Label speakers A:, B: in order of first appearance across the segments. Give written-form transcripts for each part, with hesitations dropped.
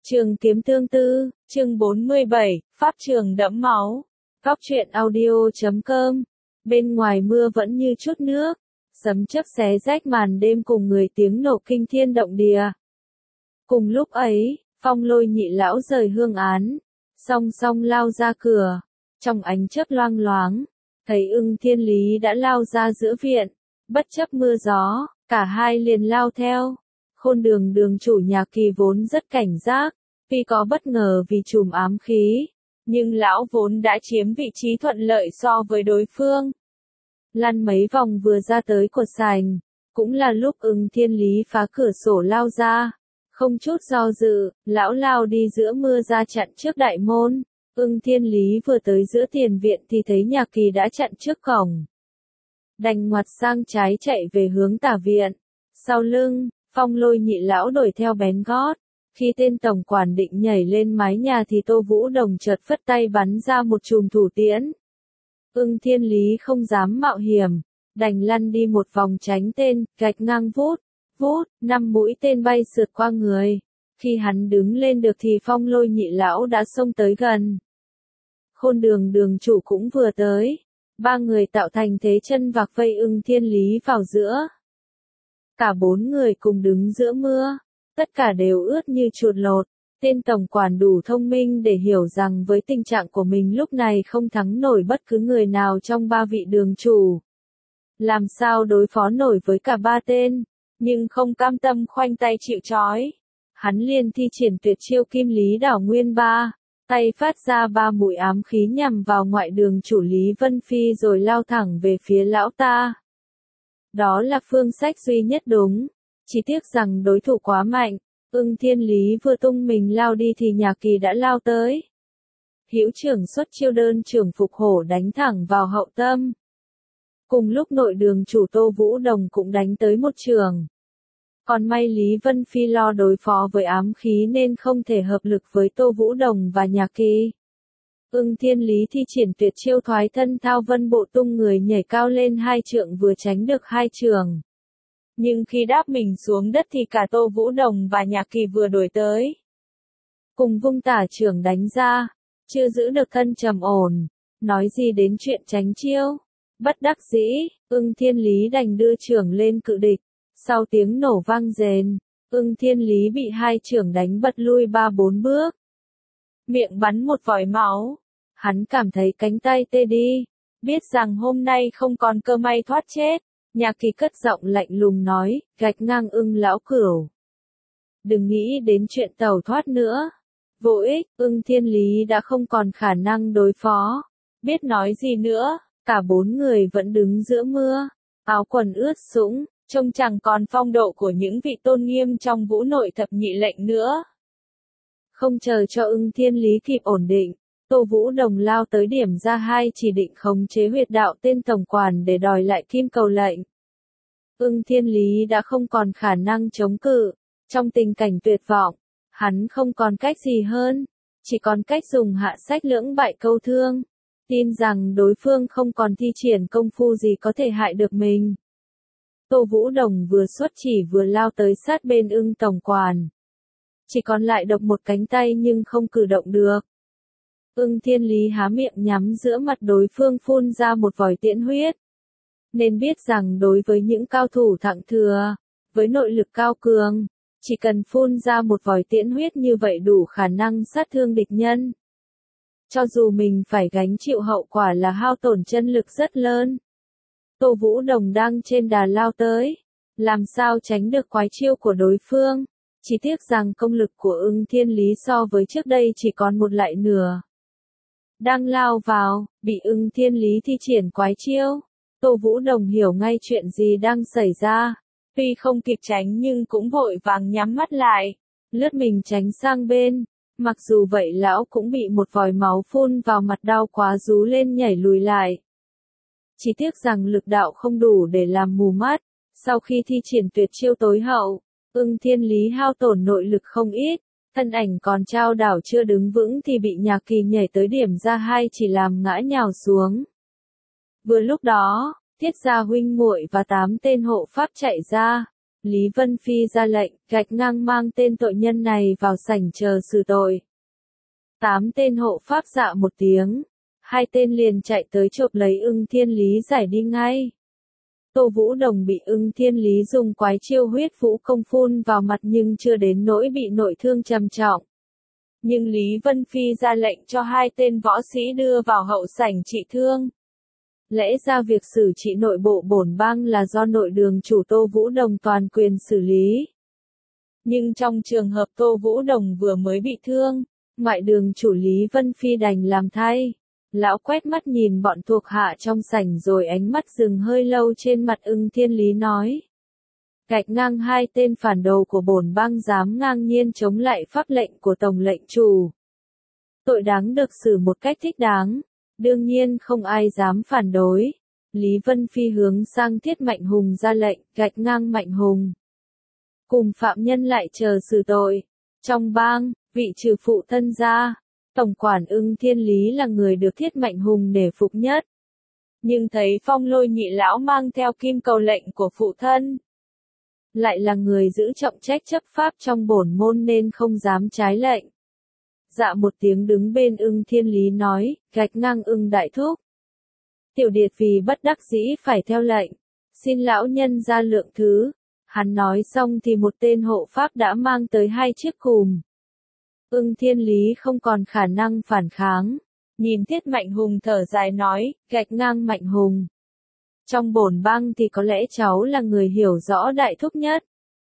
A: Trường kiếm tương tư, chương 47, pháp trường đẫm máu. Góc truyện audio.com. Bên ngoài mưa vẫn như chút nước, sấm chớp xé rách màn đêm cùng người tiếng nổ kinh thiên động địa. Cùng lúc ấy, Phong Lôi nhị lão rời hương án, song song lao ra cửa, trong ánh chớp loang loáng, thấy Ưng Thiên Lý đã lao ra giữa viện, bất chấp mưa gió, cả hai liền lao theo. Khôn Đường đường chủ nhà Kỳ vốn rất cảnh giác, tuy có bất ngờ vì trùm ám khí, nhưng lão vốn đã chiếm vị trí thuận lợi so với đối phương. Lăn mấy vòng vừa ra tới cột sành, cũng là lúc Ưng Thiên Lý phá cửa sổ lao ra, không chút do dự, lão lao đi giữa mưa ra chặn trước đại môn. Ưng Thiên Lý vừa tới giữa tiền viện thì thấy nhà Kỳ đã chặn trước cổng, đành ngoặt sang trái chạy về hướng tả viện. Sau lưng, Phong Lôi nhị lão đuổi theo bén gót. Khi tên tổng quản định nhảy lên mái nhà thì Tô Vũ Đồng chợt phất tay bắn ra một chùm thủ tiễn. Ưng Thiên Lý không dám mạo hiểm, đành lăn đi một vòng tránh tên, gạch ngang vút, vút, 5 mũi tên bay sượt qua người. Khi hắn đứng lên được thì Phong Lôi nhị lão đã xông tới gần. Khôn Đường đường chủ cũng vừa tới. Ba người tạo thành thế chân vạc vây Ưng Thiên Lý vào giữa. Cả 4 người cùng đứng giữa mưa. Tất cả đều ướt như chuột lột. Tên tổng quản đủ thông minh để hiểu rằng với tình trạng của mình lúc này không thắng nổi bất cứ người nào trong 3 vị đường chủ. Làm sao đối phó nổi với cả 3 tên, nhưng không cam tâm khoanh tay chịu trói. Hắn liền thi triển tuyệt chiêu Kim Lý Đảo Nguyên Ba, tay phát ra 3 mũi ám khí nhằm vào ngoại đường chủ Lý Vân Phi rồi lao thẳng về phía lão ta. Đó là phương sách duy nhất đúng. Chỉ tiếc rằng đối thủ quá mạnh, Ưng Thiên Lý vừa tung mình lao đi thì nhà Kỳ đã lao tới. Hữu trưởng xuất chiêu đơn trưởng phục hổ đánh thẳng vào hậu tâm. Cùng lúc nội đường chủ Tô Vũ Đồng cũng đánh tới một trường. Còn may Lý Vân Phi lo đối phó với ám khí nên không thể hợp lực với Tô Vũ Đồng và nhà Kỳ. Ưng Thiên Lý thi triển tuyệt chiêu thoái thân thao vân bộ tung người nhảy cao lên 2 trượng vừa tránh được 2 trường. Nhưng khi đáp mình xuống đất thì cả Tô Vũ Đồng và nhà Kỳ vừa đuổi tới. Cùng vung tả trưởng đánh ra, chưa giữ được thân trầm ổn, nói gì đến chuyện tránh chiêu. Bất đắc dĩ, Ưng Thiên Lý đành đưa trưởng lên cự địch. Sau tiếng nổ vang rền, Ưng Thiên Lý bị 2 trưởng đánh bật lui 3-4 bước. Miệng bắn một vòi máu. Hắn cảm thấy cánh tay tê đi, biết rằng hôm nay không còn cơ may thoát chết. Nhà Kỳ cất giọng lạnh lùng nói, gạch ngang Ưng lão cửu. Đừng nghĩ đến chuyện tẩu thoát nữa. Vô ích, Ưng Thiên Lý đã không còn khả năng đối phó. Biết nói gì nữa, cả 4 người vẫn đứng giữa mưa, áo quần ướt sũng, trông chẳng còn phong độ của những vị tôn nghiêm trong Vũ Nội thập nhị lệnh nữa. Không chờ cho Ưng Thiên Lý kịp ổn định, Tô Vũ Đồng lao tới điểm ra 2 chỉ định khống chế huyệt đạo tên tổng quản để đòi lại kim cầu lệnh. Ưng Thiên Lý đã không còn khả năng chống cự, trong tình cảnh tuyệt vọng, hắn không còn cách gì hơn, chỉ còn cách dùng hạ sách lưỡng bại câu thương, tin rằng đối phương không còn thi triển công phu gì có thể hại được mình. Tô Vũ Đồng vừa xuất chỉ vừa lao tới sát bên Ưng tổng quản. Chỉ còn lại độc một cánh tay nhưng không cử động được. Ưng Thiên Lý há miệng nhắm giữa mặt đối phương phun ra một vòi tiễn huyết. Nên biết rằng đối với những cao thủ thặng thừa, với nội lực cao cường, chỉ cần phun ra một vòi tiễn huyết như vậy đủ khả năng sát thương địch nhân. Cho dù mình phải gánh chịu hậu quả là hao tổn chân lực rất lớn. Tô Vũ Đồng đang trên đà lao tới, làm sao tránh được quái chiêu của đối phương. Chỉ tiếc rằng công lực của Ưng Thiên Lý so với trước đây chỉ còn một lại nửa. Đang lao vào, bị Ưng Thiên Lý thi triển quái chiêu. Tô Vũ Đồng hiểu ngay chuyện gì đang xảy ra. Tuy không kịp tránh nhưng cũng vội vàng nhắm mắt lại, lướt mình tránh sang bên. Mặc dù vậy lão cũng bị một vòi máu phun vào mặt đau quá rú lên nhảy lùi lại. Chỉ tiếc rằng lực đạo không đủ để làm mù mắt. Sau khi thi triển tuyệt chiêu tối hậu, Ưng Thiên Lý hao tổn nội lực không ít. Thân ảnh còn trao đảo chưa đứng vững thì bị nhà Kỳ nhảy tới điểm ra 2 chỉ làm ngã nhào xuống. Vừa lúc đó, Thiết Gia huynh muội và 8 tên hộ pháp chạy ra, Lý Vân Phi ra lệnh, gạch ngang mang tên tội nhân này vào sảnh chờ xử tội. 8 tên hộ pháp dạ một tiếng. 2 tên liền chạy tới chộp lấy Ưng Thiên Lý giải đi ngay. Tô Vũ Đồng bị Ưng Thiên Lý dùng quái chiêu huyết vũ công phun vào mặt nhưng chưa đến nỗi bị nội thương trầm trọng. Nhưng Lý Vân Phi ra lệnh cho 2 tên võ sĩ đưa vào hậu sảnh trị thương. Lẽ ra việc xử trị nội bộ bổn bang là do nội đường chủ Tô Vũ Đồng toàn quyền xử lý. Nhưng trong trường hợp Tô Vũ Đồng vừa mới bị thương, ngoại đường chủ Lý Vân Phi đành làm thay. Lão quét mắt nhìn bọn thuộc hạ trong sảnh rồi ánh mắt dừng hơi lâu trên mặt Ưng Thiên Lý nói. Gạch ngang 2 tên phản đồ của bổn bang dám ngang nhiên chống lại pháp lệnh của tổng lệnh chủ. Tội đáng được xử một cách thích đáng, đương nhiên không ai dám phản đối. Lý Vân Phi hướng sang Thiết Mạnh Hùng ra lệnh, gạch ngang Mạnh Hùng. Cùng phạm nhân lại chờ xử tội. Trong bang, vị trừ phụ thân ra, tổng quản Ưng Thiên Lý là người được Thiết Mạnh Hùng nể phục nhất. Nhưng thấy Phong Lôi nhị lão mang theo kim cầu lệnh của phụ thân, lại là người giữ trọng trách chấp pháp trong bổn môn nên không dám trái lệnh. Dạ một tiếng đứng bên Ưng Thiên Lý nói, gạch ngang Ưng đại thúc. Tiểu Điệt vì bất đắc dĩ phải theo lệnh, xin lão nhân ra lượng thứ. Hắn nói xong thì một tên hộ pháp đã mang tới 2 chiếc cùm. Ưng Thiên Lý không còn khả năng phản kháng. Nhìn Thiết Mạnh Hùng thở dài nói, gạch ngang Mạnh Hùng. Trong bổn bang thì có lẽ cháu là người hiểu rõ đại thúc nhất.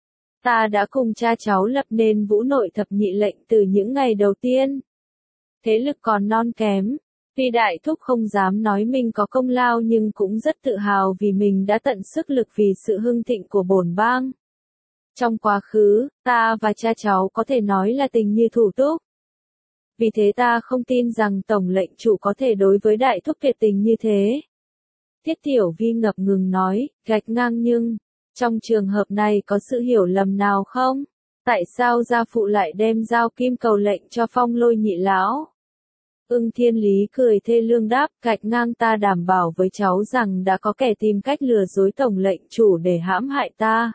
A: Ta đã cùng cha cháu lập nên Vũ Nội thập nhị lệnh từ những ngày đầu tiên. Thế lực còn non kém. Tuy đại thúc không dám nói mình có công lao nhưng cũng rất tự hào vì mình đã tận sức lực vì sự hưng thịnh của bổn bang. Trong quá khứ, ta và cha cháu có thể nói là tình như thủ túc. Vì thế ta không tin rằng tổng lệnh chủ có thể đối với đại thúc tuyệt tình như thế. Tiết Tiểu Vi ngập ngừng nói, gạch ngang nhưng, trong trường hợp này có sự hiểu lầm nào không? Tại sao gia phụ lại đem giao kim cầu lệnh cho Phong Lôi nhị lão? Ưng Thiên Lý cười thê lương đáp, gạch ngang ta đảm bảo với cháu rằng đã có kẻ tìm cách lừa dối tổng lệnh chủ để hãm hại ta.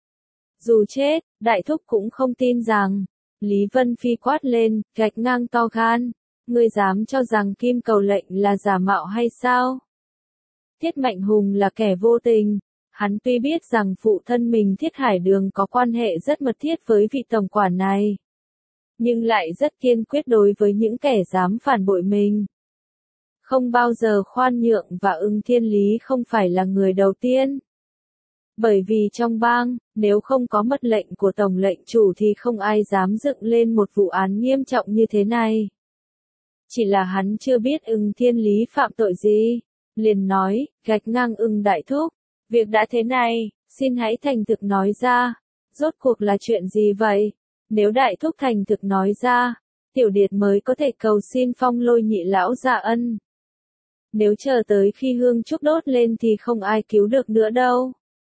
A: Dù chết, đại thúc cũng không tin rằng. Lý Vân Phi quát lên, gạch ngang to gan. Ngươi dám cho rằng kim cầu lệnh là giả mạo hay sao? Thiết Mạnh Hùng là kẻ vô tình. Hắn tuy biết rằng phụ thân mình Thiết Hải Đường có quan hệ rất mật thiết với vị tổng quản này, nhưng lại rất kiên quyết đối với những kẻ dám phản bội mình. Không bao giờ khoan nhượng và Ưng Thiên Lý không phải là người đầu tiên. Bởi vì trong bang, nếu không có mật lệnh của tổng lệnh chủ thì không ai dám dựng lên một vụ án nghiêm trọng như thế này. Chỉ là hắn chưa biết Ưng Thiên Lý phạm tội gì, liền nói, gạch ngang Ưng đại thúc. Việc đã thế này, xin hãy thành thực nói ra. Rốt cuộc là chuyện gì vậy? Nếu đại thúc thành thực nói ra, Tiểu Điệt mới có thể cầu xin Phong Lôi nhị lão dạ ân. Nếu chờ tới khi hương trúc đốt lên thì không ai cứu được nữa đâu.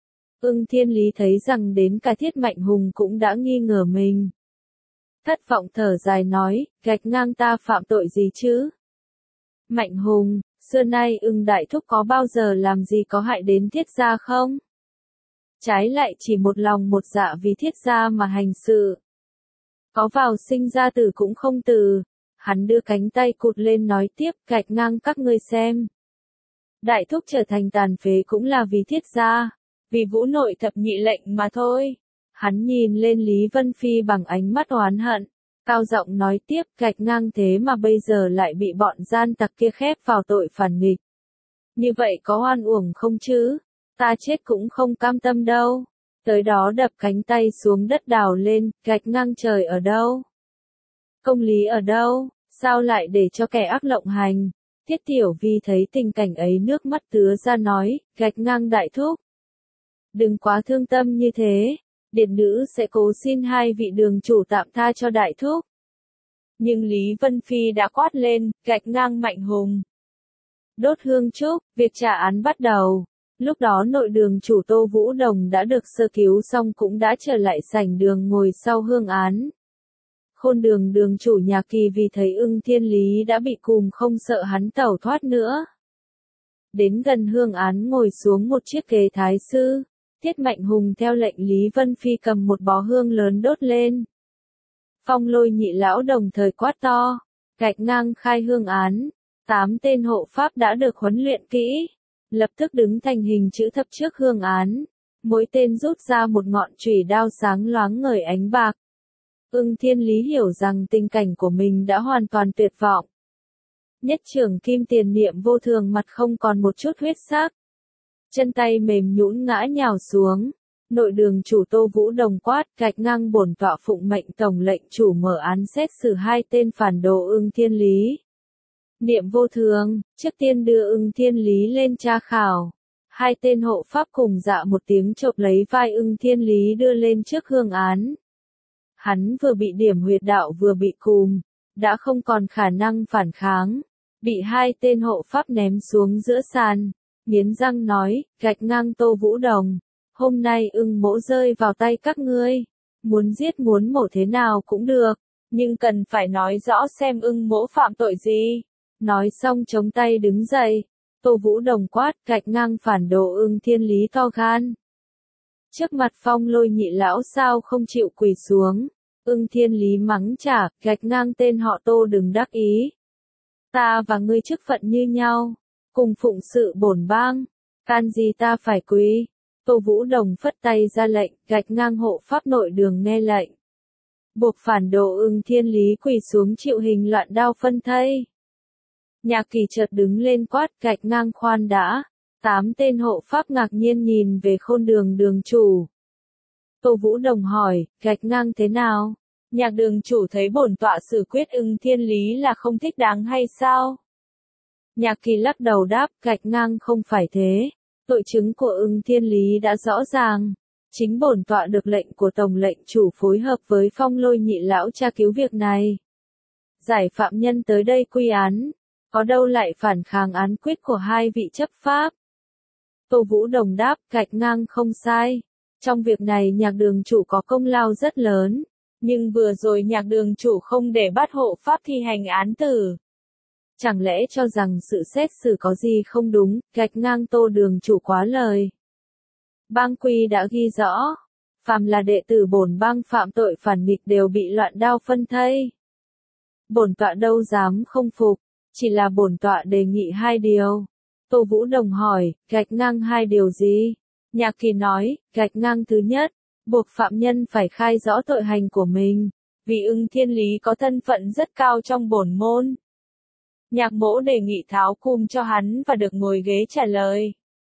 A: Ưng Thiên Lý thấy rằng đến cả Thiết Mạnh Hùng cũng đã nghi ngờ mình. Thất vọng thở dài nói, gạch ngang ta phạm tội gì chứ? Mạnh Hùng, xưa nay Ưng đại thúc có bao giờ làm gì có hại đến Thiết gia không? Trái lại chỉ một lòng một dạ vì Thiết gia mà hành sự. Có vào sinh ra tử cũng không từ. Hắn đưa cánh tay cụt lên nói tiếp, gạch ngang các ngươi xem. Đại thúc trở thành tàn phế cũng là vì Thiết gia, vì Vũ Nội thập nhị lệnh mà thôi. Hắn nhìn lên Lý Vân Phi bằng ánh mắt oán hận, cao giọng nói tiếp, gạch ngang thế mà bây giờ lại bị bọn gian tặc kia khép vào tội phản nghịch. Như vậy có oan uổng không chứ? Ta chết cũng không cam tâm đâu. Tới đó đập cánh tay xuống đất đào lên, gạch ngang trời ở đâu? Công lý ở đâu? Sao lại để cho kẻ ác lộng hành? Tiết Tiểu Vi thấy tình cảnh ấy nước mắt tứa ra nói, gạch ngang đại thúc. Đừng quá thương tâm như thế, điệt nữ sẽ cố xin 2 vị đường chủ tạm tha cho đại thúc. Nhưng Lý Vân Phi đã quát lên, gạch ngang Mạnh Hùng. Đốt hương trúc, việc trả án bắt đầu. Lúc đó nội đường chủ Tô Vũ Đồng đã được sơ cứu xong cũng đã trở lại sảnh đường ngồi sau hương án. Khôn đường đường chủ nhà Kỳ vì thấy Ưng Thiên Lý đã bị cùm không sợ hắn tẩu thoát nữa. Đến gần hương án ngồi xuống một chiếc ghế thái sư. Tiết Mạnh Hùng theo lệnh Lý Vân Phi cầm một bó hương lớn đốt lên. Phong Lôi nhị lão đồng thời quát to, gạch ngang khai hương án. 8 tên hộ pháp đã được huấn luyện kỹ, lập tức đứng thành hình chữ thập trước hương án. Mỗi tên rút ra một ngọn chùy đao sáng loáng ngời ánh bạc. Ưng Thiên Lý hiểu rằng tình cảnh của mình đã hoàn toàn tuyệt vọng. Nhất trưởng kim tiền Niệm Vô Thường mặt không còn một chút huyết sắc. Chân tay mềm nhũn ngã nhào xuống. Nội đường chủ Tô Vũ Đồng quát, gạch ngang bổn tọa phụng mệnh tổng lệnh chủ mở án xét xử 2 tên phản đồ Ưng Thiên Lý. Niệm Vô Thường, trước tiên đưa Ưng Thiên Lý lên tra khảo. 2 tên hộ pháp cùng dạ một tiếng chộp lấy vai Ưng Thiên Lý đưa lên trước hương án. Hắn vừa bị điểm huyệt đạo vừa bị cùm, đã không còn khả năng phản kháng, bị 2 tên hộ pháp ném xuống giữa sàn, nghiến răng nói, gạch ngang Tô Vũ Đồng, hôm nay Ưng mỗ rơi vào tay các ngươi, muốn giết muốn mổ thế nào cũng được, nhưng cần phải nói rõ xem Ưng mỗ phạm tội gì. Nói xong chống tay đứng dậy, Tô Vũ Đồng quát, gạch ngang phản đồ Ưng Thiên Lý to gan. Trước mặt Phong Lôi nhị lão sao không chịu quỳ xuống. Ưng Thiên Lý mắng trả, gạch ngang tên họ Tô đừng đắc ý. Ta và ngươi chức phận như nhau, cùng phụng sự bổn bang, can gì ta phải quỳ. Tô Vũ Đồng phất tay ra lệnh, gạch ngang hộ pháp nội đường nghe lệnh. Buộc phản đồ Ưng Thiên Lý quỳ xuống chịu hình loạn đao phân thây. Nhạc Kỳ chợt đứng lên quát, gạch ngang khoan đã. 8 tên hộ pháp ngạc nhiên nhìn về Khôn Đường đường chủ. Tô Vũ Đồng hỏi, gạch ngang thế nào? Nhạc đường chủ thấy bổn tọa xử quyết Ưng Thiên Lý là không thích đáng hay sao? Nhạc Kỳ lắc đầu đáp, gạch ngang không phải thế. Tội chứng của Ưng Thiên Lý đã rõ ràng. Chính bổn tọa được lệnh của tổng lệnh chủ phối hợp với Phong Lôi nhị lão tra cứu việc này. Giải phạm nhân tới đây quy án. Có đâu lại phản kháng án quyết của 2 vị chấp pháp. Tô Vũ Đồng đáp, gạch ngang không sai. Trong việc này nhạc đường chủ có công lao rất lớn. Nhưng vừa rồi nhạc đường chủ không để bắt hộ pháp thi hành án tử. Chẳng lẽ cho rằng sự xét xử có gì không đúng, gạch ngang Tô đường chủ quá lời. Bang quy đã ghi rõ. Phàm là đệ tử bổn bang phạm tội phản nghịch đều bị loạn đao phân thây. Bổn tọa đâu dám không phục. Chỉ là bổn tọa đề nghị 2 điều. Tô Vũ Đồng hỏi, gạch ngang 2 điều gì? Nhạc Kỳ nói, gạch ngang thứ nhất, buộc phạm nhân phải khai rõ tội hành của mình, vì Ưng Thiên Lý có thân phận rất cao trong bổn môn. Nhạc mỗ đề nghị tháo cùm cho hắn và được ngồi ghế trả lời.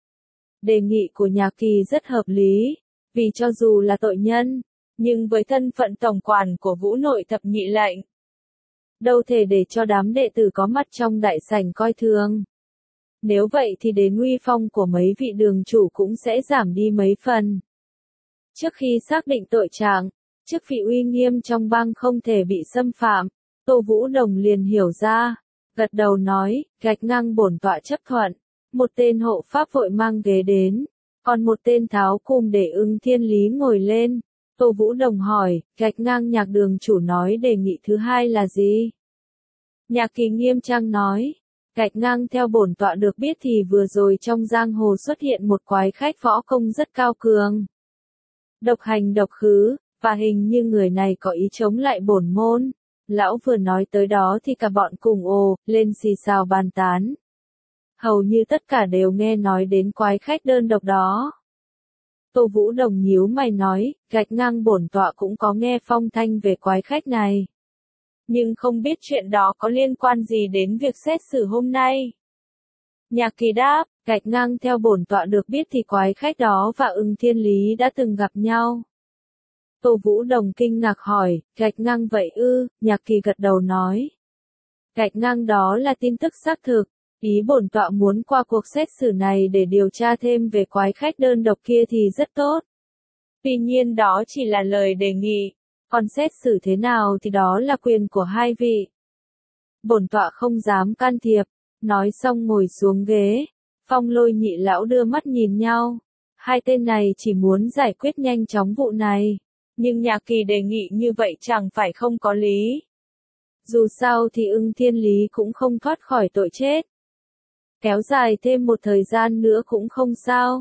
A: Đề nghị của Nhạc Kỳ rất hợp lý, vì cho dù là tội nhân, nhưng với thân phận tổng quản của Vũ Nội thập nhị lệnh, đâu thể để cho đám đệ tử có mặt trong đại sảnh coi thường. Nếu vậy thì đến uy phong của mấy vị đường chủ cũng sẽ giảm đi mấy phần. Trước khi xác định tội trạng, chức vị uy nghiêm trong bang không thể bị xâm phạm, Tô Vũ Đồng liền hiểu ra, gật đầu nói, gạch ngang bổn tọa chấp thuận. Một tên hộ pháp vội mang ghế đến, còn một tên tháo cùm để Ưng Thiên Lý ngồi lên. Tô Vũ Đồng hỏi, gạch ngang nhạc đường chủ nói đề nghị thứ 2 là gì? Nhạc Kỳ nghiêm trang nói, gạch ngang theo bổn tọa được biết thì vừa rồi trong giang hồ xuất hiện một quái khách võ công rất cao cường. Độc hành độc khứ, và hình như người này có ý chống lại bổn môn. Lão vừa nói tới đó thì cả bọn cùng ồ, lên xì xào bàn tán. Hầu như tất cả đều nghe nói đến quái khách đơn độc đó. Tô Vũ Đồng nhíu mày nói, gạch ngang bổn tọa cũng có nghe phong thanh về quái khách này. Nhưng không biết chuyện đó có liên quan gì đến việc xét xử hôm nay. Nhạc Kỳ đáp, gạch ngang theo bổn tọa được biết thì quái khách đó và Ưng Thiên Lý đã từng gặp nhau. Tô Vũ Đồng kinh ngạc hỏi, gạch ngang vậy ư? Nhạc Kỳ gật đầu nói. Gạch ngang đó là tin tức xác thực. Ý bổn tọa muốn qua cuộc xét xử này để điều tra thêm về quái khách đơn độc kia thì rất tốt. Tuy nhiên đó chỉ là lời đề nghị, còn xét xử thế nào thì đó là quyền của 2 vị. Bổn tọa không dám can thiệp, nói xong ngồi xuống ghế. Phong Lôi nhị lão đưa mắt nhìn nhau. 2 tên này chỉ muốn giải quyết nhanh chóng vụ này, nhưng Nhạc Kỳ đề nghị như vậy chẳng phải không có lý. Dù sao thì Ưng Thiên Lý cũng không thoát khỏi tội chết. Kéo dài thêm một thời gian nữa cũng không sao.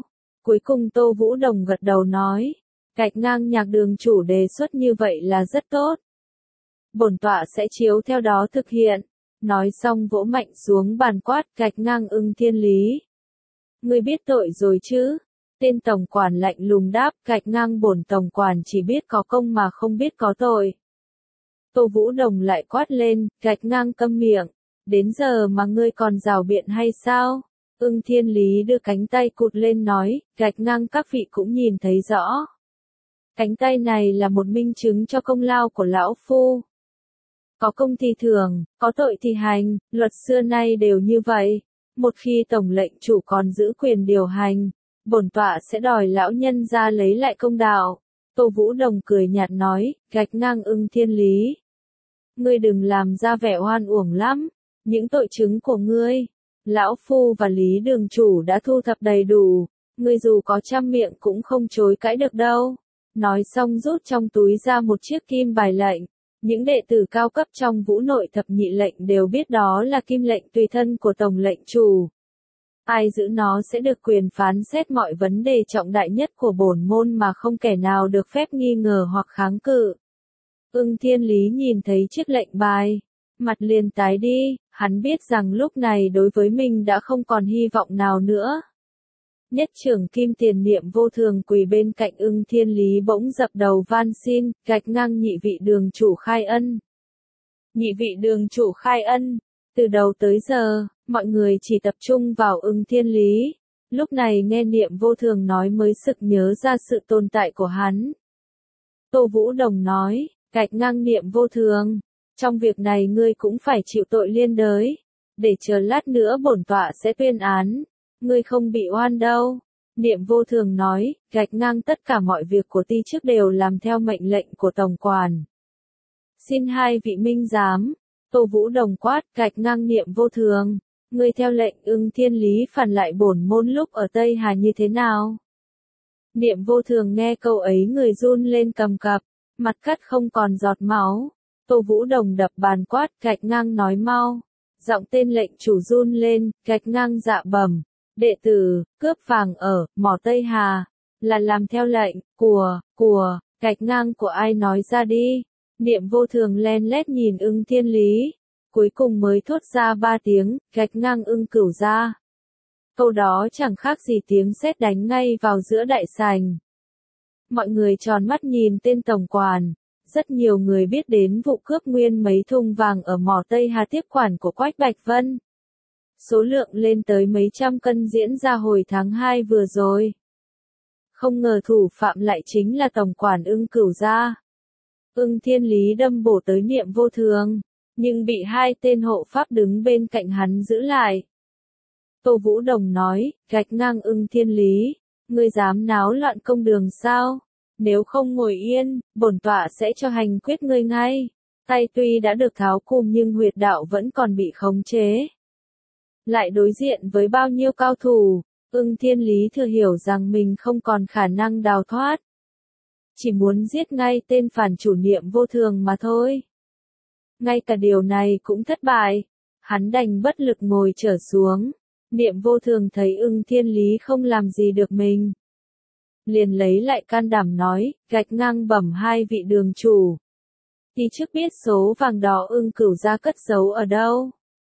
A: Cuối cùng Tô Vũ Đồng gật đầu nói, Gạch Ngang nhạc đường chủ đề xuất như vậy là rất tốt. Bổn tọa sẽ chiếu theo đó thực hiện. Nói xong vỗ mạnh xuống bàn quát Gạch Ngang Ưng Thiên Lý. Ngươi biết tội rồi chứ? Tên tổng quản lạnh lùng đáp, Gạch Ngang bổn tổng quản chỉ biết có công mà không biết có tội. Tô Vũ Đồng lại quát lên, Gạch Ngang câm miệng. Đến giờ mà ngươi còn rào biện hay sao? Ưng Thiên Lý đưa cánh tay cụt lên nói, Gạch Ngang các vị cũng nhìn thấy rõ. Cánh tay này là một minh chứng cho công lao của lão phu. Có công thì thưởng, có tội thì hành, luật xưa nay đều như vậy. Một khi tổng lệnh chủ còn giữ quyền điều hành, bổn tọa sẽ đòi lão nhân ra lấy lại công đạo. Tô Vũ Đồng cười nhạt nói, Gạch Ngang Ưng Thiên Lý. Ngươi đừng làm ra vẻ oan uổng lắm, những tội chứng của ngươi, lão phu và Lý đường chủ đã thu thập đầy đủ, ngươi dù có trăm miệng cũng không chối cãi được đâu. Nói xong rút trong túi ra một chiếc kim bài lệnh. Những đệ tử cao cấp trong Vũ Nội thập nhị lệnh đều biết đó là kim lệnh tùy thân của tổng lệnh chủ. Ai giữ nó sẽ được quyền phán xét mọi vấn đề trọng đại nhất của bổn môn mà không kẻ nào được phép nghi ngờ hoặc kháng cự. Ưng Thiên Lý nhìn thấy chiếc lệnh bài, mặt liền tái đi, hắn biết rằng lúc này đối với mình đã không còn hy vọng nào nữa. Nhất trưởng Kim Tiền Niệm Vô Thường quỳ bên cạnh Ưng Thiên Lý bỗng dập đầu van xin, Gạch Ngang nhị vị đường chủ khai ân. Nhị vị đường chủ khai ân. Từ đầu tới giờ, mọi người chỉ tập trung vào Ưng Thiên Lý. Lúc này nghe Niệm Vô Thường nói mới sực nhớ ra sự tồn tại của hắn. Tô Vũ Đồng nói, Gạch Ngang Niệm Vô Thường, trong việc này ngươi cũng phải chịu tội liên đới. Để chờ lát nữa bổn tọa sẽ tuyên án. Ngươi không bị oan đâu. Niệm Vô Thường nói, Gạch Ngang tất cả mọi việc của ty chức đều làm theo mệnh lệnh của tổng quản. Xin hai vị minh giám. Tô Vũ Đồng quát, Gạch Ngang Niệm Vô Thường. Ngươi theo lệnh Ưng Thiên Lý phản lại bổn môn lúc ở Tây Hà như thế nào? Niệm Vô Thường nghe câu ấy người run lên cầm cập, mặt cắt không còn giọt máu. Tô Vũ Đồng đập bàn quát, Gạch Ngang nói mau. Giọng tên lệnh chủ run lên, Gạch Ngang dạ bẩm. Đệ tử, cướp vàng ở, mỏ Tây Hà, là làm theo lệnh, của, Gạch Ngang của ai nói ra đi. Niệm Vô Thường len lét nhìn Ưng Thiên Lý, cuối cùng mới thốt ra 3 tiếng, Gạch Ngang Ưng Cửu gia. Câu đó chẳng khác gì tiếng sét đánh ngay vào giữa đại sảnh. Mọi người tròn mắt nhìn tên tổng quản, rất nhiều người biết đến vụ cướp nguyên mấy thùng vàng ở mỏ Tây Hà tiếp quản của Quách Bạch Vân. Số lượng lên tới mấy trăm cân diễn ra hồi tháng 2 vừa rồi. Không ngờ thủ phạm lại chính là tổng quản Ưng Cửu gia. Ưng Thiên Lý đâm bổ tới Niệm Vô Thường, nhưng bị hai tên hộ pháp đứng bên cạnh hắn giữ lại. Tô Vũ Đồng nói, Gạch Ngang Ưng Thiên Lý, ngươi dám náo loạn công đường sao? Nếu không ngồi yên, bổn tọa sẽ cho hành quyết ngươi ngay. Tay tuy đã được tháo cùm nhưng huyệt đạo vẫn còn bị khống chế. Lại đối diện với bao nhiêu cao thủ, Ưng Thiên Lý thừa hiểu rằng mình không còn khả năng đào thoát. Chỉ muốn giết ngay tên phản chủ Niệm Vô Thường mà thôi. Ngay cả điều này cũng thất bại, hắn đành bất lực ngồi trở xuống. Niệm Vô Thường thấy Ưng Thiên Lý không làm gì được mình, liền lấy lại can đảm nói, Gạch Ngang bẩm hai vị đường chủ. Ty chức biết số vàng đó Ưng Cửu gia cất giấu ở đâu.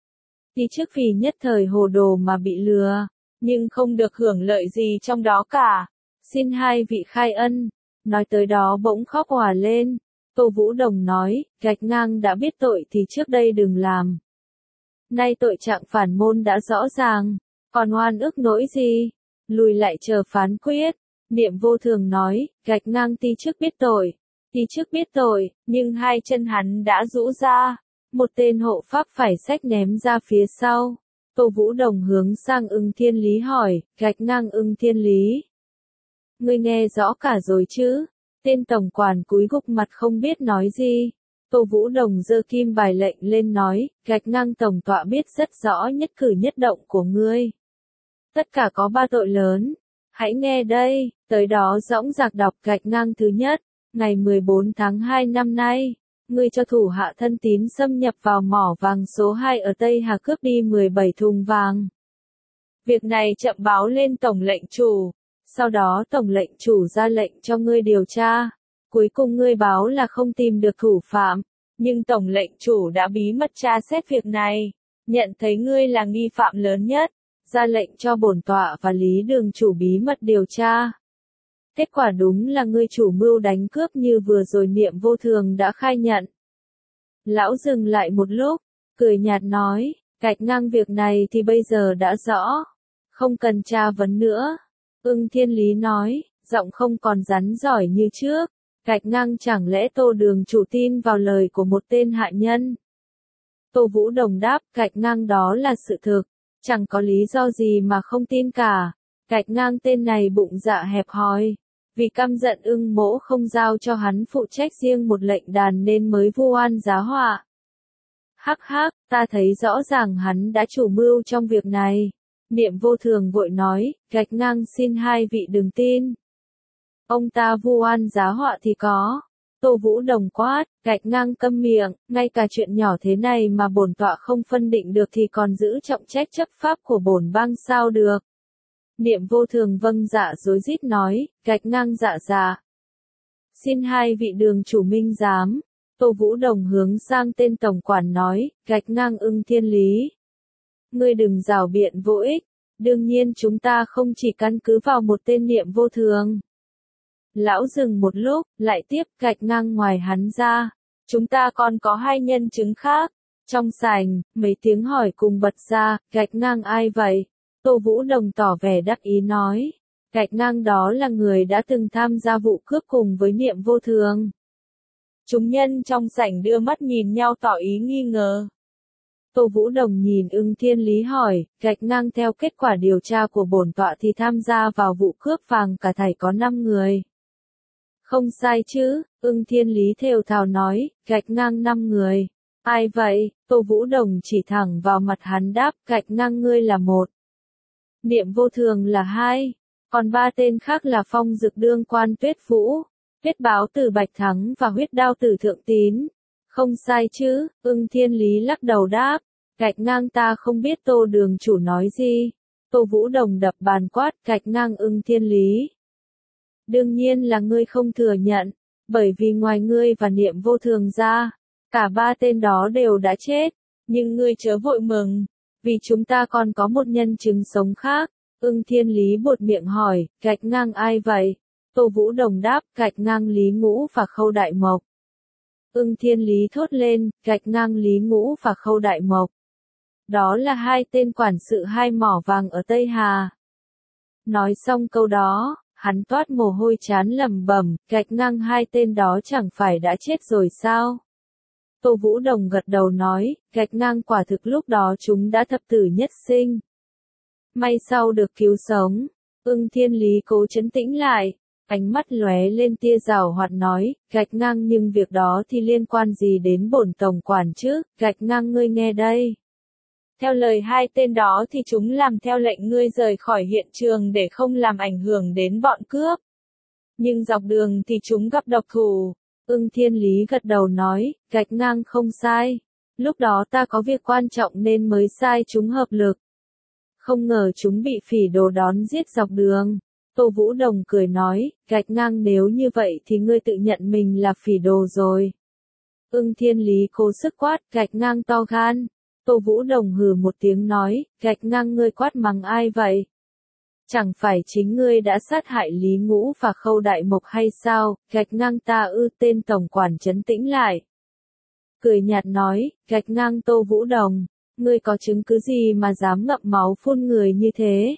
A: Ty chức vì nhất thời hồ đồ mà bị lừa, nhưng không được hưởng lợi gì trong đó cả. Xin hai vị khai ân. Nói tới đó bỗng khóc òa lên. Tô Vũ Đồng nói, Gạch Ngang đã biết tội thì trước đây đừng làm. Nay tội trạng phản môn đã rõ ràng, còn oan ức nỗi gì? Lùi lại chờ phán quyết. Niệm Vô Thường nói, Gạch Ngang ty chức biết tội. Ty chức biết tội, nhưng hai chân hắn đã rũ ra. Một tên hộ pháp phải xách ném ra phía sau. Tô Vũ Đồng hướng sang Ưng Thiên Lý hỏi, Gạch Ngang Ưng Thiên Lý. Ngươi nghe rõ cả rồi chứ? Tên tổng quản cúi gục mặt không biết nói gì. Tô Vũ Đồng giơ kim bài lệnh lên nói, Gạch Ngang tổng tọa biết rất rõ nhất cử nhất động của ngươi. Tất cả có 3 tội lớn. Hãy nghe đây, tới đó dõng dạc đọc Gạch Ngang thứ nhất, ngày 14 tháng 2 năm nay. Ngươi cho thủ hạ thân tín xâm nhập vào mỏ vàng số 2 ở Tây Hà cướp đi 17 thùng vàng. Việc này chậm báo lên tổng lệnh chủ. Sau đó tổng lệnh chủ ra lệnh cho ngươi điều tra. Cuối cùng ngươi báo là không tìm được thủ phạm. Nhưng tổng lệnh chủ đã bí mật tra xét việc này. Nhận thấy ngươi là nghi phạm lớn nhất. Ra lệnh cho bổn tọa và Lý Đường chủ bí mật điều tra. Kết quả đúng là ngươi chủ mưu đánh cướp như vừa rồi Niệm Vô Thường đã khai nhận. Lão dừng lại một lúc, cười nhạt nói, Gạch ngang việc này thì bây giờ đã rõ. Không cần tra vấn nữa. Ưng Thiên Lý nói, giọng không còn rắn giỏi như trước. Gạch ngang chẳng lẽ Tô Đường chủ tin vào lời của một tên hạ nhân? Tô Vũ Đồng đáp, gạch ngang đó là sự thực. Chẳng có lý do gì mà không tin cả. Gạch ngang tên này bụng dạ hẹp hòi. Vì căm giận Ưng Mỗ không giao cho hắn phụ trách riêng một lệnh đàn nên mới vu oan giá họa. Hắc hắc, ta thấy rõ ràng hắn đã chủ mưu trong việc này. Niệm Vô Thường vội nói, gạch ngang xin hai vị đừng tin. Ông ta vu oan giá họa thì có. Tô Vũ Đồng quát, gạch ngang câm miệng, ngay cả chuyện nhỏ thế này mà bổn tọa không phân định được thì còn giữ trọng trách chấp pháp của bổn bang sao được. Niệm Vô Thường vâng dạ rối rít nói, gạch ngang dạ dạ. Xin hai vị đường chủ minh giám. Tô Vũ Đồng hướng sang tên tổng quản nói, gạch ngang Ưng Thiên Lý. Ngươi đừng rảo biện vô ích, đương nhiên chúng ta không chỉ căn cứ vào một tên Niệm Vô Thường. Lão dừng một lúc, lại tiếp gạch ngang ngoài hắn ra. Chúng ta còn có hai nhân chứng khác. Trong sảnh, mấy tiếng hỏi cùng bật ra, gạch ngang ai vậy? Tô Vũ Đồng tỏ vẻ đắc ý nói. Gạch ngang đó là người đã từng tham gia vụ cướp cùng với Niệm Vô Thường. Chúng nhân trong sảnh đưa mắt nhìn nhau tỏ ý nghi ngờ. Tô Vũ Đồng nhìn Ưng Thiên Lý hỏi, gạch ngang theo kết quả điều tra của bổn tọa thì tham gia vào vụ cướp vàng cả thảy có 5 người. Không sai chứ, Ưng Thiên Lý thều thào nói, gạch ngang 5 người. Ai vậy? Tô Vũ Đồng chỉ thẳng vào mặt hắn đáp, gạch ngang ngươi là 1. Niệm Vô Thường là 2. Còn 3 tên khác là Phong Dực Đương Quan Tuyết Vũ, Huyết Báo Tử Bạch Thắng và Huyết Đao Tử Thượng Tín. Không sai chứ, Ưng Thiên Lý lắc đầu đáp, gạch ngang ta không biết Tô Đường chủ nói gì. Tô Vũ Đồng đập bàn quát, gạch ngang Ưng Thiên Lý. Đương nhiên là ngươi không thừa nhận, bởi vì ngoài ngươi và Niệm Vô Thường ra, cả 3 tên đó đều đã chết, nhưng ngươi chớ vội mừng, vì chúng ta còn có một nhân chứng sống khác. Ưng Thiên Lý buột miệng hỏi, gạch ngang ai vậy? Tô Vũ Đồng đáp, gạch ngang Lý Ngũ và Khâu Đại Mộc. Ưng Thiên Lý thốt lên, gạch ngang Lý Ngũ và Khâu Đại Mộc. Đó là 2 tên quản sự 2 mỏ vàng ở Tây Hà. Nói xong câu đó, hắn toát mồ hôi trán lẩm bẩm, gạch ngang 2 tên đó chẳng phải đã chết rồi sao? Tô Vũ Đồng gật đầu nói, gạch ngang quả thực lúc đó chúng đã thập tử nhất sinh. May sau được cứu sống. Ưng Thiên Lý cố trấn tĩnh lại, ánh mắt lóe lên tia giảo hoạt nói, gạch ngang nhưng việc đó thì liên quan gì đến bổn tổng quản chứ, gạch ngang ngươi nghe đây. Theo lời 2 tên đó thì chúng làm theo lệnh ngươi rời khỏi hiện trường để không làm ảnh hưởng đến bọn cướp. Nhưng dọc đường thì chúng gặp độc thủ. Ưng Thiên Lý gật đầu nói, gạch ngang không sai. Lúc đó ta có việc quan trọng nên mới sai chúng hợp lực. Không ngờ chúng bị phỉ đồ đón giết dọc đường. Tô Vũ Đồng cười nói, gạch ngang nếu như vậy thì ngươi tự nhận mình là phỉ đồ rồi. Ưng Thiên Lý cố sức quát, gạch ngang to gan. Tô Vũ Đồng hừ một tiếng nói, gạch ngang ngươi quát mắng ai vậy? Chẳng phải chính ngươi đã sát hại Lý Ngũ và Khâu Đại Mộc hay sao? Gạch ngang ta ư? Tên tổng quản trấn tĩnh lại. Cười nhạt nói, gạch ngang Tô Vũ Đồng, ngươi có chứng cứ gì mà dám ngậm máu phun người như thế?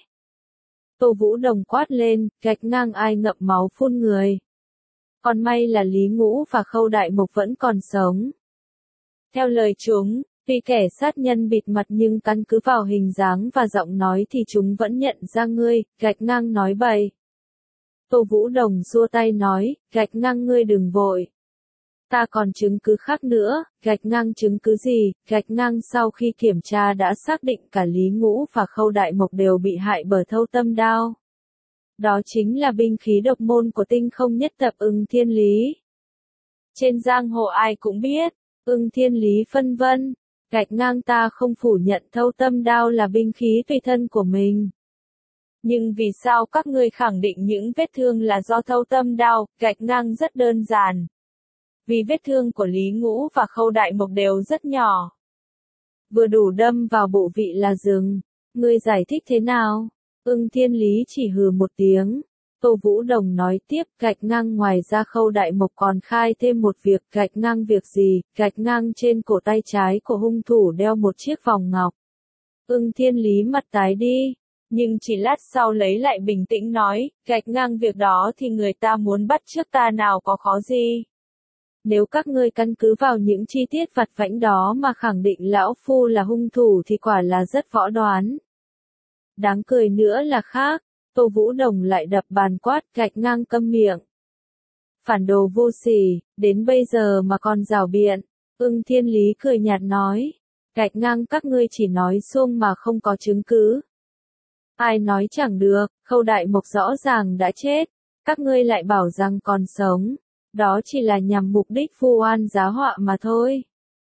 A: Tô Vũ Đồng quát lên, gạch ngang ai ngậm máu phun người? Còn may là Lý Ngũ và Khâu Đại Mộc vẫn còn sống. Theo lời chúng, tuy kẻ sát nhân bịt mặt nhưng căn cứ vào hình dáng và giọng nói thì chúng vẫn nhận ra ngươi, gạch ngang nói bậy. Tô Vũ Đồng xua tay nói, gạch ngang ngươi đừng vội. Ta còn chứng cứ khác nữa, gạch ngang chứng cứ gì? Gạch ngang sau khi kiểm tra đã xác định cả Lý Ngũ và Khâu Đại Mộc đều bị hại bởi thâu tâm đao. Đó chính là binh khí độc môn của tinh không nhất tập Ưng Thiên Lý. Trên giang hồ ai cũng biết, Ưng Thiên Lý phân vân, gạch ngang ta không phủ nhận thâu tâm đao là binh khí tùy thân của mình. Nhưng vì sao các ngươi khẳng định những vết thương là do thâu tâm đao, gạch ngang? Rất đơn giản. Vì vết thương của Lý Ngũ và Khâu Đại Mộc đều rất nhỏ. Vừa đủ đâm vào bộ vị là dừng. Ngươi giải thích thế nào? Ưng Thiên Lý chỉ hừ một tiếng. Tô Vũ Đồng nói tiếp, gạch ngang ngoài ra Khâu Đại Mộc còn khai thêm một việc. Gạch ngang việc gì? Gạch ngang trên cổ tay trái của hung thủ đeo một chiếc vòng ngọc. Ưng Thiên Lý mặt tái đi, nhưng chỉ lát sau lấy lại bình tĩnh nói, gạch ngang việc đó thì người ta muốn bắt trước ta nào có khó gì. Nếu các ngươi căn cứ vào những chi tiết vặt vãnh đó mà khẳng định lão phu là hung thủ thì quả là rất võ đoán. Đáng cười nữa là khác, Tô Vũ Đồng lại đập bàn quát, gạch ngang câm miệng. Phản đồ vô sỉ, đến bây giờ mà còn rảo biện. Ưng Thiên Lý cười nhạt nói, gạch ngang các ngươi chỉ nói suông mà không có chứng cứ. Ai nói chẳng được, Khâu Đại Mộc rõ ràng đã chết, các ngươi lại bảo rằng còn sống. Đó chỉ là nhằm mục đích vu oan giá họa mà thôi.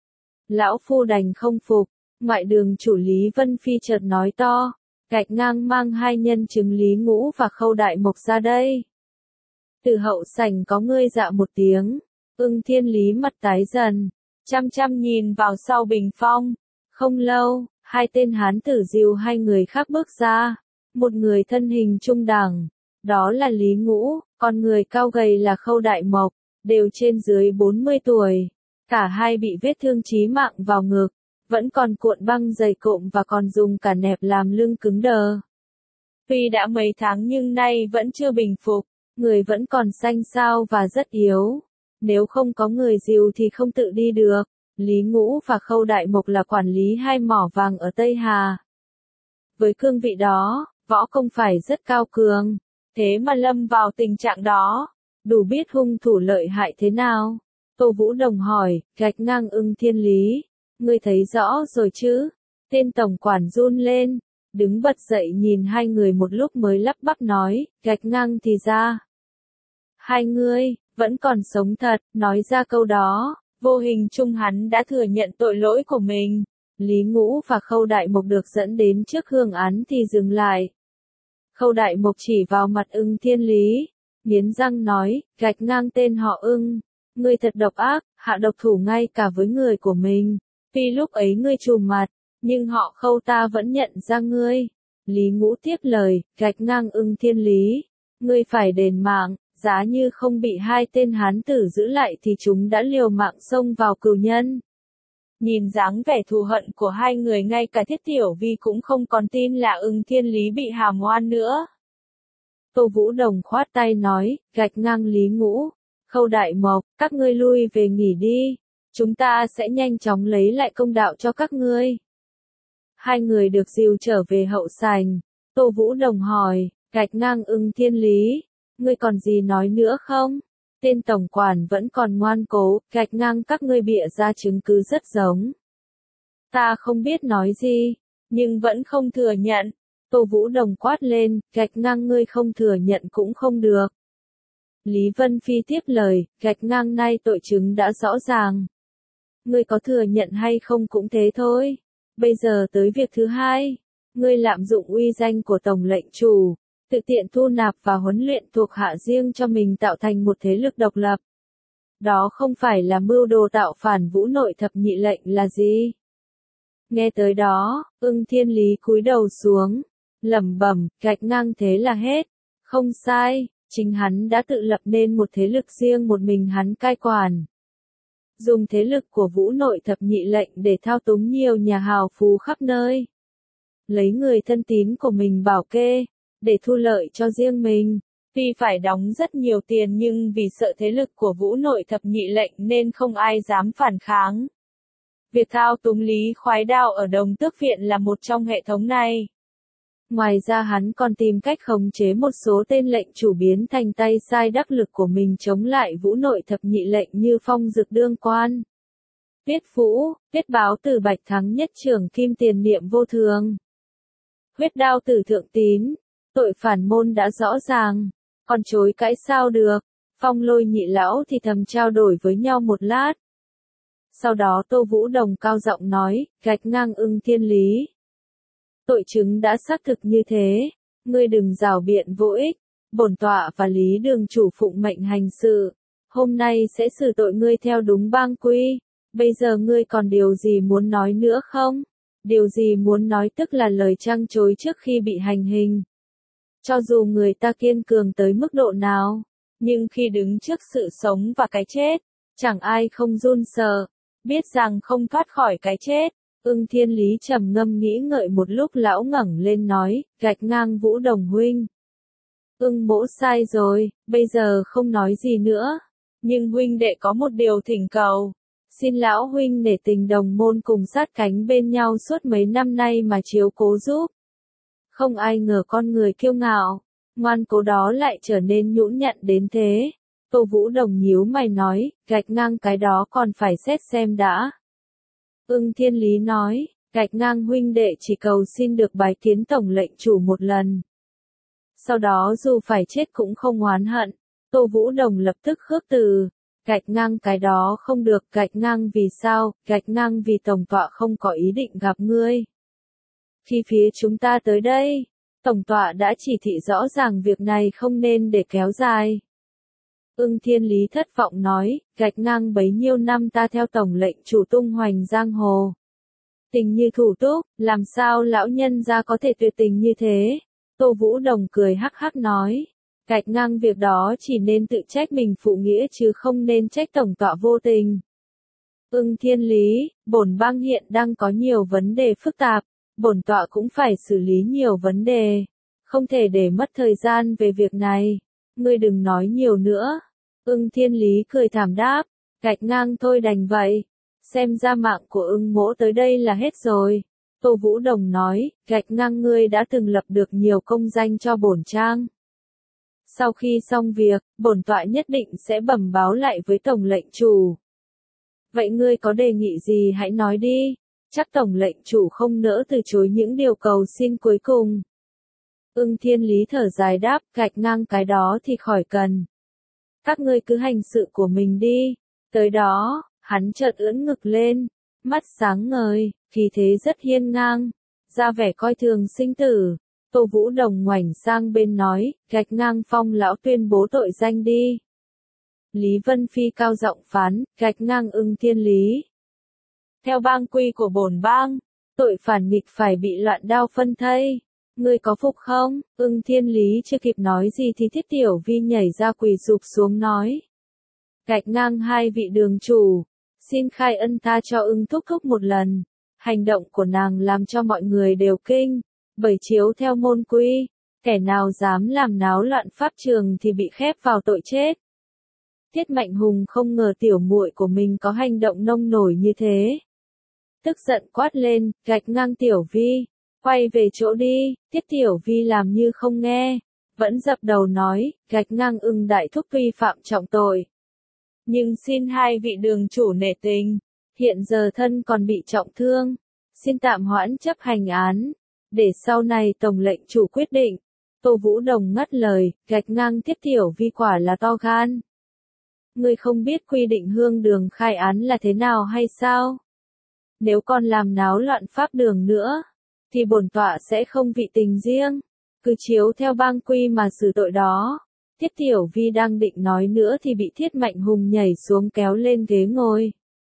A: Lão phu đành không phục, ngoại đường chủ Lý Vân Phi chợt nói to, gạch ngang mang hai nhân chứng Lý Ngũ và Khâu Đại Mộc ra đây. Từ hậu sảnh có ngươi dạ một tiếng, Ưng Thiên Lý mặt tái dần, chăm chăm nhìn vào sau bình phong. Không lâu, hai tên hán tử dìu hai người khác bước ra, một người thân hình trung đẳng, đó là Lý Ngũ, còn người cao gầy là Khâu Đại Mộc, đều trên dưới 40 tuổi. Cả hai bị vết thương chí mạng vào ngực, vẫn còn cuộn băng dày cộm và còn dùng cả nẹp làm lưng cứng đờ. Tuy đã mấy tháng nhưng nay vẫn chưa bình phục, người vẫn còn xanh xao và rất yếu. Nếu không có người dìu thì không tự đi được. Lý Ngũ và Khâu Đại Mộc là quản lý hai mỏ vàng ở Tây Hà. Với cương vị đó, võ công phải rất cao cường. Thế mà lâm vào tình trạng đó, đủ biết hung thủ lợi hại thế nào. Tô Vũ Đồng hỏi, gạch ngang Ưng Thiên Lý, ngươi thấy rõ rồi chứ? Tên tổng quản run lên, đứng bật dậy nhìn hai người một lúc mới lắp bắp nói, gạch ngang thì ra. Hai ngươi, vẫn còn sống thật, nói ra câu đó, vô hình chung hắn đã thừa nhận tội lỗi của mình. Lý Ngũ và Khâu Đại Mộc được dẫn đến trước hương án thì dừng lại. Khâu Đại Mộc chỉ vào mặt Ưng Thiên Lý, nghiến răng nói, gạch ngang tên họ Ưng, ngươi thật độc ác, hạ độc thủ ngay cả với người của mình. Tuy lúc ấy ngươi trùm mặt, nhưng họ Khâu ta vẫn nhận ra ngươi. Lý Ngũ tiếp lời, gạch ngang Ưng Thiên Lý, ngươi phải đền mạng, giá như không bị hai tên hán tử giữ lại thì chúng đã liều mạng xông vào cừu nhân. Nhìn dáng vẻ thù hận của hai người ngay cả Thiết Tiểu Vi cũng không còn tin là Ưng Thiên Lý bị hàm oan nữa. Tô Vũ Đồng khoát tay nói, gạch ngang Lý Ngũ, Khâu Đại Mộc, các ngươi lui về nghỉ đi, chúng ta sẽ nhanh chóng lấy lại công đạo cho các ngươi. Hai người được dìu trở về hậu sảnh, Tô Vũ Đồng hỏi, gạch ngang Ưng Thiên Lý, ngươi còn gì nói nữa không? Tên tổng quản vẫn còn ngoan cố, gạch ngang các ngươi bịa ra chứng cứ rất giống. Ta không biết nói gì, nhưng vẫn không thừa nhận. Tô Vũ Đồng quát lên, gạch ngang ngươi không thừa nhận cũng không được. Lý Vân Phi tiếp lời, gạch ngang nay tội chứng đã rõ ràng. Ngươi có thừa nhận hay không cũng thế thôi. Bây giờ tới việc thứ hai, ngươi lạm dụng uy danh của tổng lệnh chủ, tự tiện thu nạp và huấn luyện thuộc hạ riêng cho mình tạo thành một thế lực độc lập. Đó không phải là mưu đồ tạo phản Vũ Nội thập nhị lệnh là gì? Nghe tới đó, Ưng Thiên Lý cúi đầu xuống, lẩm bẩm, gạch ngang thế là hết. Không sai, chính hắn đã tự lập nên một thế lực riêng một mình hắn cai quản. Dùng thế lực của Vũ Nội thập nhị lệnh để thao túng nhiều nhà hào phú khắp nơi. Lấy người thân tín của mình bảo kê, để thu lợi cho riêng mình. Tuy phải đóng rất nhiều tiền nhưng vì sợ thế lực của Vũ Nội thập nhị lệnh nên không ai dám phản kháng. Việc thao túng Lý Khoái Đao ở Đồng Tước Viện là một trong hệ thống này. Ngoài ra hắn còn tìm cách khống chế một số tên lệnh chủ biến thành tay sai đắc lực của mình chống lại Vũ Nội thập nhị lệnh như Phong Dực Đương Quan, Viết Vũ, Viết Báo Tử Bạch Thắng Nhất Trưởng Kim Tiền Niệm Vô Thường, Huyết Đao Tử Thượng Tín. Tội phản môn đã rõ ràng, còn chối cãi sao được. Phong Lôi nhị lão thì thầm trao đổi với nhau một lát. Sau đó Tô Vũ Đồng cao giọng nói, gạch ngang Ưng Thiên Lý. Tội chứng đã xác thực như thế, Ngươi đừng rảo biện vô ích, bổn tọa và Lý đường chủ phụng mệnh hành sự, hôm nay sẽ xử tội ngươi theo đúng bang quy, bây giờ ngươi còn điều gì muốn nói nữa không? Điều gì muốn nói tức là lời trăng chối trước khi bị hành hình. Cho dù người ta kiên cường tới mức độ nào, nhưng khi đứng trước sự sống và cái chết, chẳng ai không run sợ, biết rằng không thoát khỏi cái chết. Ưng Thiên Lý trầm ngâm nghĩ ngợi một lúc lão ngẩng lên nói, gạch ngang Vũ Đồng huynh. Ưng mỗ sai rồi, bây giờ không nói gì nữa. Nhưng huynh đệ có một điều thỉnh cầu. Xin lão huynh nể tình đồng môn cùng sát cánh bên nhau suốt mấy năm nay mà chiếu cố giúp. Không ai ngờ con người kiêu ngạo, ngoan cố đó lại trở nên nhũn nhặn đến thế. Tô Vũ Đồng nhíu mày nói, gạch ngang cái đó còn phải xét xem đã. Ưng Thiên Lý nói, gạch ngang huynh đệ chỉ cầu xin được bái kiến tổng lệnh chủ một lần. Sau đó dù phải chết cũng không oán hận. Tô Vũ Đồng lập tức khước từ. Gạch ngang cái đó không được, gạch ngang vì sao, gạch ngang vì tổng tọa không có ý định gặp ngươi. Khi phía chúng ta tới đây, tổng tọa đã chỉ thị rõ ràng việc này không nên để kéo dài. Ưng Thiên Lý thất vọng nói, gạch ngang bấy nhiêu năm ta theo tổng lệnh chủ tung hoành giang hồ. Tình như thủ túc, làm sao lão nhân gia có thể tuyệt tình như thế? Tô Vũ Đồng cười hắc hắc nói, gạch ngang việc đó chỉ nên tự trách mình phụ nghĩa chứ không nên trách tổng tọa vô tình. Ưng Thiên Lý, bổn bang hiện đang có nhiều vấn đề phức tạp, bổn tọa cũng phải xử lý nhiều vấn đề, không thể để mất thời gian về việc này. Ngươi đừng nói nhiều nữa. Ưng Thiên Lý cười thảm đáp, gạch ngang thôi đành vậy. Xem ra mạng của ưng mỗ tới đây là hết rồi. Tô Vũ Đồng nói, gạch ngang ngươi đã từng lập được nhiều công danh cho bổn trang. Sau khi xong việc, bổn tọa nhất định sẽ bẩm báo lại với tổng lệnh chủ. Vậy ngươi có đề nghị gì hãy nói đi, chắc tổng lệnh chủ không nỡ từ chối những điều cầu xin cuối cùng. Ưng Thiên Lý thở dài đáp, gạch ngang cái đó thì khỏi cần. Các ngươi cứ hành sự của mình đi. Tới đó, hắn chợt ưỡn ngực lên, mắt sáng ngời, khí thế rất hiên ngang, ra vẻ coi thường sinh tử. Tô Vũ Đồng ngoảnh sang bên nói, gạch ngang Phong lão tuyên bố tội danh đi. Lý Vân Phi cao giọng phán, gạch ngang Ưng Thiên Lý. Theo bang quy của bổn bang, tội phản nghịch phải bị loạn đao phân thây. Ngươi có phục không? Ưng Thiên Lý chưa kịp nói gì thì Thiết Tiểu Vi nhảy ra quỳ sụp xuống nói. Gạch ngang hai vị đường chủ, xin khai ân tha cho Ưng thúc thúc một lần. Hành động của nàng làm cho mọi người đều kinh, bởi chiếu theo môn quy, kẻ nào dám làm náo loạn pháp trường thì bị khép vào tội chết. Tiết Mạnh Hùng không ngờ tiểu muội của mình có hành động nông nổi như thế. Tức giận quát lên, gạch ngang Tiểu Vi, quay về chỗ đi. Tiết Tiểu Vi làm như không nghe, vẫn dập đầu nói, gạch ngang Ưng đại thúc vi phạm trọng tội. Nhưng xin hai vị đường chủ nể tình, hiện giờ thân còn bị trọng thương, xin tạm hoãn chấp hành án, để sau này tổng lệnh chủ quyết định. Tô Vũ Đồng ngắt lời, gạch ngang Tiết Tiểu Vi quả là to gan. Ngươi không biết quy định hương đường khai án là thế nào hay sao? Nếu còn làm náo loạn pháp đường nữa, thì bổn tọa sẽ không vị tình riêng, cứ chiếu theo bang quy mà xử tội đó. Tiết Tiểu Vi đang định nói nữa thì bị Thiết Mạnh Hùng nhảy xuống kéo lên ghế ngồi.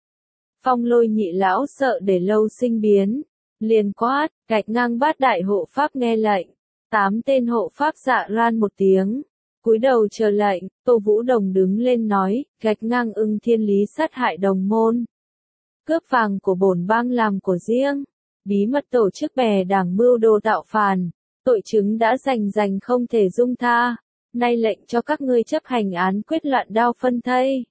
A: Phong Lôi nhị lão sợ để lâu sinh biến, liền quát, gạch ngang Bát đại hộ pháp nghe lệnh. 8 tên hộ pháp dạ ran một tiếng, cúi đầu chờ lệnh. Tô Vũ Đồng đứng lên nói, gạch ngang Ưng Thiên Lý sát hại đồng môn, cướp vàng của bổn bang làm của riêng, bí mật tổ chức bè đảng mưu đồ tạo phản, tội chứng đã rành không thể dung tha, nay lệnh cho các ngươi chấp hành án quyết loạn đao phân thây.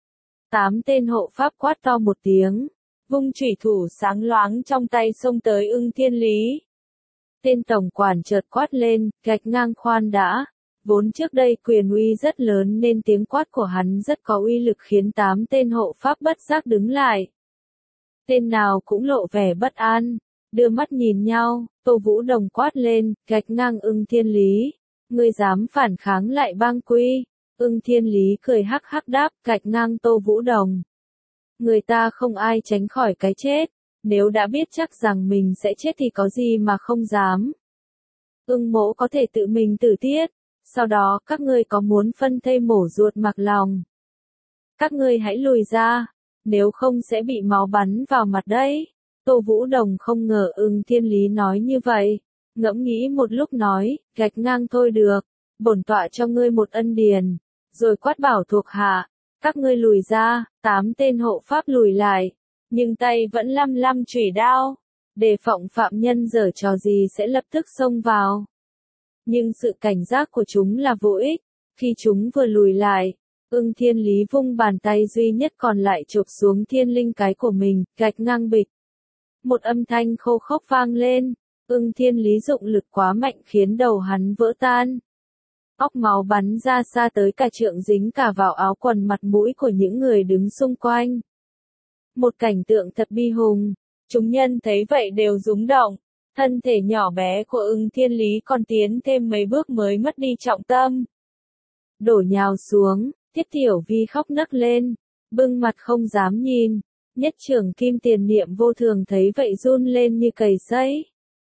A: 8 tên hộ pháp quát to một tiếng, vung chủy thủ sáng loáng trong tay xông tới Ưng Thiên Lý. Tên tổng quản chợt quát lên, gạch ngang khoan đã. Vốn trước đây quyền uy rất lớn nên tiếng quát của hắn rất có uy lực khiến 8 tên hộ pháp bất giác đứng lại. Tên nào cũng lộ vẻ bất an, đưa mắt nhìn nhau. Tô Vũ Đồng quát lên, gạch ngang Ưng Thiên Lý, ngươi dám phản kháng lại bang quy. Ưng Thiên Lý cười hắc hắc đáp, gạch ngang Tô Vũ Đồng. Người ta không ai tránh khỏi cái chết, nếu đã biết chắc rằng mình sẽ chết thì có gì mà không dám. Ưng Mỗ có thể tự mình tử tiết, sau đó các ngươi có muốn phân thây mổ ruột mặc lòng. Các ngươi hãy lùi ra, nếu không sẽ bị máu bắn vào mặt đấy. Tô Vũ Đồng không ngờ Ưng Thiên Lý nói như vậy, ngẫm nghĩ một lúc nói, gạch ngang thôi được, bổn tọa cho ngươi một ân điền, rồi quát bảo thuộc hạ, các ngươi lùi ra, 8 tên hộ pháp lùi lại, nhưng tay vẫn lăm lăm chủy đao, đề phòng phạm nhân giở trò gì sẽ lập tức xông vào. Nhưng sự cảnh giác của chúng là vô ích, khi chúng vừa lùi lại, Ưng Thiên Lý vung bàn tay duy nhất còn lại chụp xuống thiên linh cái của mình, gạch ngang bịch. Một âm thanh khô khốc vang lên, Ưng Thiên Lý dụng lực quá mạnh khiến đầu hắn vỡ tan. Óc máu bắn ra xa tới cả trượng dính cả vào áo quần mặt mũi của những người đứng xung quanh. Một cảnh tượng thật bi hùng, chúng nhân thấy vậy đều rúng động, thân thể nhỏ bé của Ưng Thiên Lý còn tiến thêm mấy bước mới mất đi trọng tâm. Đổ nhào xuống, Tiết Tiểu Vi khóc nấc lên, bưng mặt không dám nhìn, nhất trưởng Kim Tiền Niệm Vô Thường thấy vậy run lên như cầy sấy.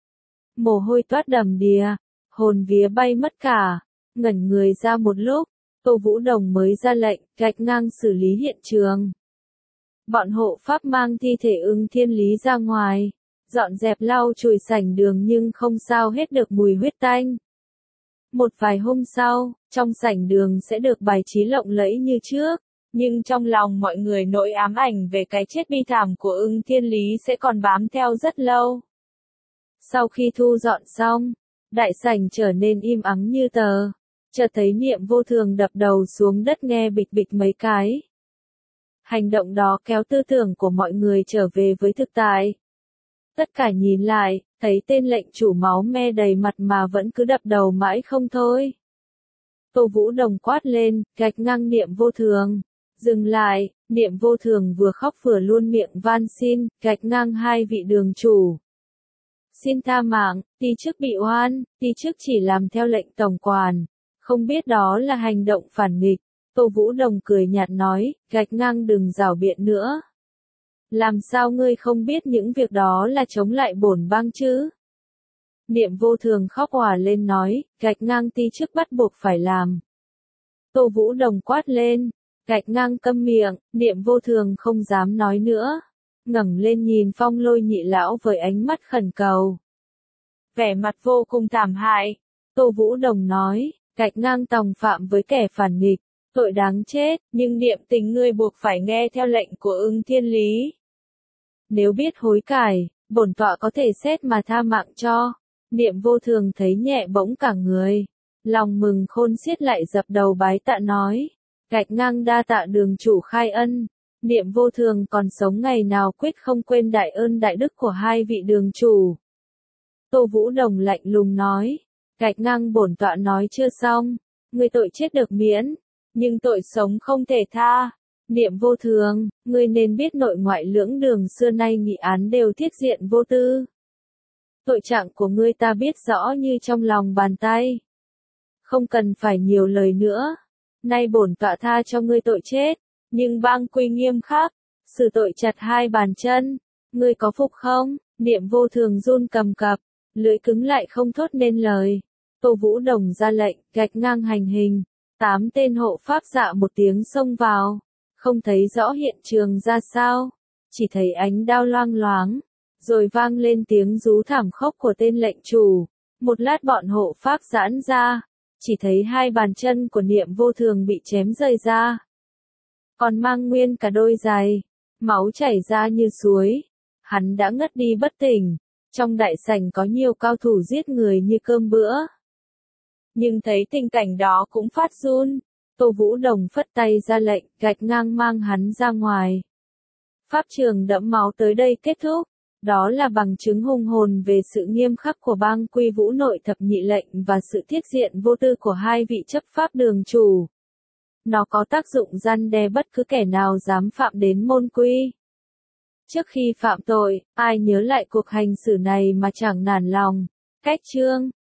A: Mồ hôi toát đầm đìa, hồn vía bay mất cả, ngẩn người ra một lúc, Tô Vũ Đồng mới ra lệnh, gạch ngang xử lý hiện trường. Bọn hộ pháp mang thi thể Ưng Thiên Lý ra ngoài, dọn dẹp lau chùi sảnh đường nhưng không sao hết được mùi huyết tanh. Một vài hôm sau, trong sảnh đường sẽ được bài trí lộng lẫy như trước, nhưng trong lòng mọi người nỗi ám ảnh về cái chết bi thảm của Ưng Thiên Lý sẽ còn bám theo rất lâu. Sau khi thu dọn xong, đại sảnh trở nên im ắng như tờ, chợt thấy Niệm Vô Thường đập đầu xuống đất nghe bịch bịch mấy cái. Hành động đó kéo tư tưởng của mọi người trở về với thực tại. Tất cả nhìn lại, thấy tên lệnh chủ máu me đầy mặt mà vẫn cứ đập đầu mãi không thôi. Tô Vũ Đồng quát lên, gạch ngang Niệm Vô Thường. Dừng lại, Niệm Vô Thường vừa khóc vừa luôn miệng van xin, gạch ngang hai vị đường chủ. Xin tha mạng, tí trước bị oan, tí trước chỉ làm theo lệnh tổng quản, không biết đó là hành động phản nghịch. Tô Vũ Đồng cười nhạt nói, gạch ngang đừng rảo biện nữa. Làm sao ngươi không biết những việc đó là chống lại bổn bang chứ? Niệm Vô Thường khóc òa lên nói, gạch ngang tí trước bắt buộc phải làm. Tô Vũ Đồng quát lên, gạch ngang câm miệng, Niệm Vô Thường không dám nói nữa. Ngẩng lên nhìn Phong Lôi nhị lão với ánh mắt khẩn cầu. Vẻ mặt vô cùng thảm hại, Tô Vũ Đồng nói, gạch ngang tòng phạm với kẻ phản nghịch, tội đáng chết, nhưng niệm tình ngươi buộc phải nghe theo lệnh của Ưng Thiên Lý. Nếu biết hối cải, bổn tọa có thể xét mà tha mạng cho. Niệm Vô Thường thấy nhẹ bỗng cả người, lòng mừng khôn xiết lại dập đầu bái tạ nói, gạch ngang đa tạ đường chủ khai ân. Niệm Vô Thường còn sống ngày nào quyết không quên đại ơn đại đức của hai vị đường chủ. Tô Vũ Đồng lạnh lùng nói, gạch ngang bổn tọa nói chưa xong, ngươi tội chết được miễn, nhưng tội sống không thể tha. Niệm Vô Thường, ngươi nên biết nội ngoại lưỡng đường xưa nay nghị án đều thiết diện vô tư. Tội trạng của ngươi ta biết rõ như trong lòng bàn tay. Không cần phải nhiều lời nữa. Nay bổn tọa tha cho ngươi tội chết, nhưng bang quy nghiêm khắc, xử tội chặt hai bàn chân. Ngươi có phục không? Niệm Vô Thường run cầm cập, lưỡi cứng lại không thốt nên lời. Tô Vũ Đồng ra lệnh, gạch ngang hành hình. 8 tên hộ pháp dạ một tiếng xông vào, không thấy rõ hiện trường ra sao, chỉ thấy ánh đao loang loáng, rồi vang lên tiếng rú thảm khốc của tên lệnh chủ. Một lát bọn hộ pháp giãn ra, chỉ thấy hai bàn chân của Niệm Vô Thường bị chém rời ra, còn mang nguyên cả đôi giày, máu chảy ra như suối. Hắn đã ngất đi bất tỉnh. Trong đại sảnh có nhiều cao thủ giết người như cơm bữa. Nhưng thấy tình cảnh đó cũng phát run. Tô Vũ Đồng phất tay ra lệnh, gạch ngang mang hắn ra ngoài. Pháp trường đẫm máu tới đây kết thúc. Đó là bằng chứng hùng hồn về sự nghiêm khắc của bang Quy Vũ nội thập nhị lệnh và sự thiết diện vô tư của hai vị chấp pháp đường chủ. Nó có tác dụng răn đe bất cứ kẻ nào dám phạm đến môn quy. Trước khi phạm tội, ai nhớ lại cuộc hành xử này mà chẳng nản lòng. Cách chương